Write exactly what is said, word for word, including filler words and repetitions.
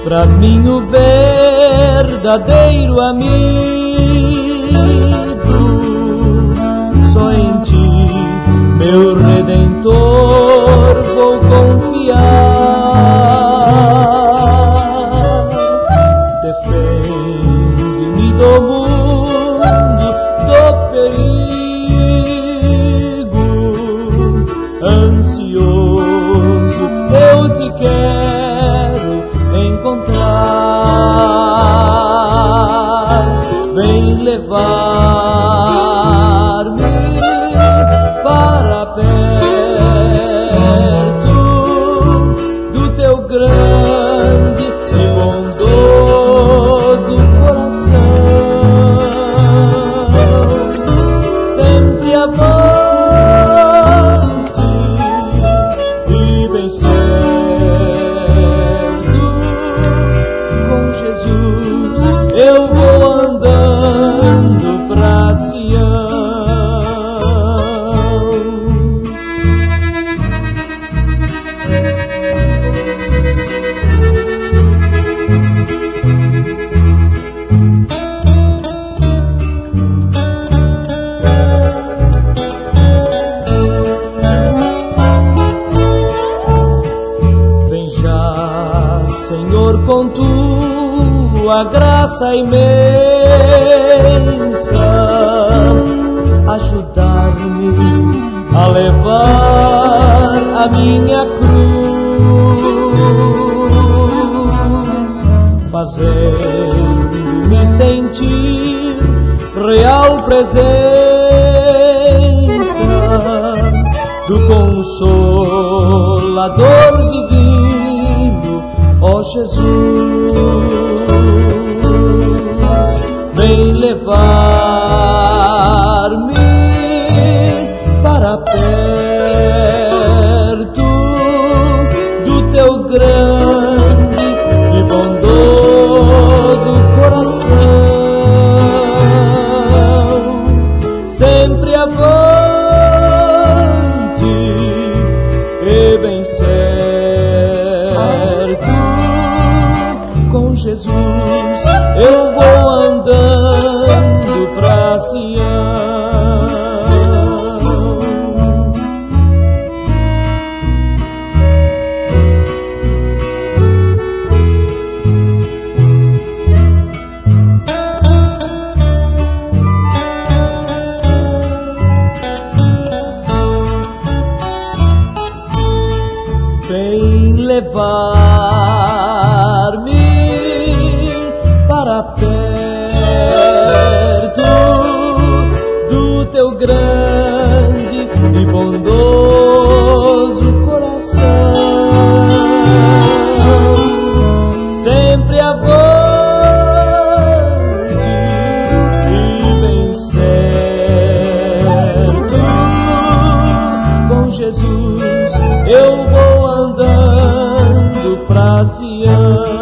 pra mim o verdadeiro amigo. Só em ti, meu Redentor, vou confiar. Defende-me do mundo, do perigo. Ansioso eu te quero encontrar. Vem levar-me para perto do teu grande e bondoso coração. Sempre avante e bem certo, com Jesus eu vou andando pra Sião. Vem já, Senhor, com tua graça imensa, ajudar-me a levar a minha cruz, fazendo-me sentir real presença do Consolador divino, ó Jesus. Vem levar-me para perto do teu grande e bondoso coração. Sempre avante e bem certo, com Jesus eu vou andando pra Sião. Vem levar-me para perto do teu grande e bondoso coração. Sempre avante e bem certo, com Jesus eu vou andando pra Sião.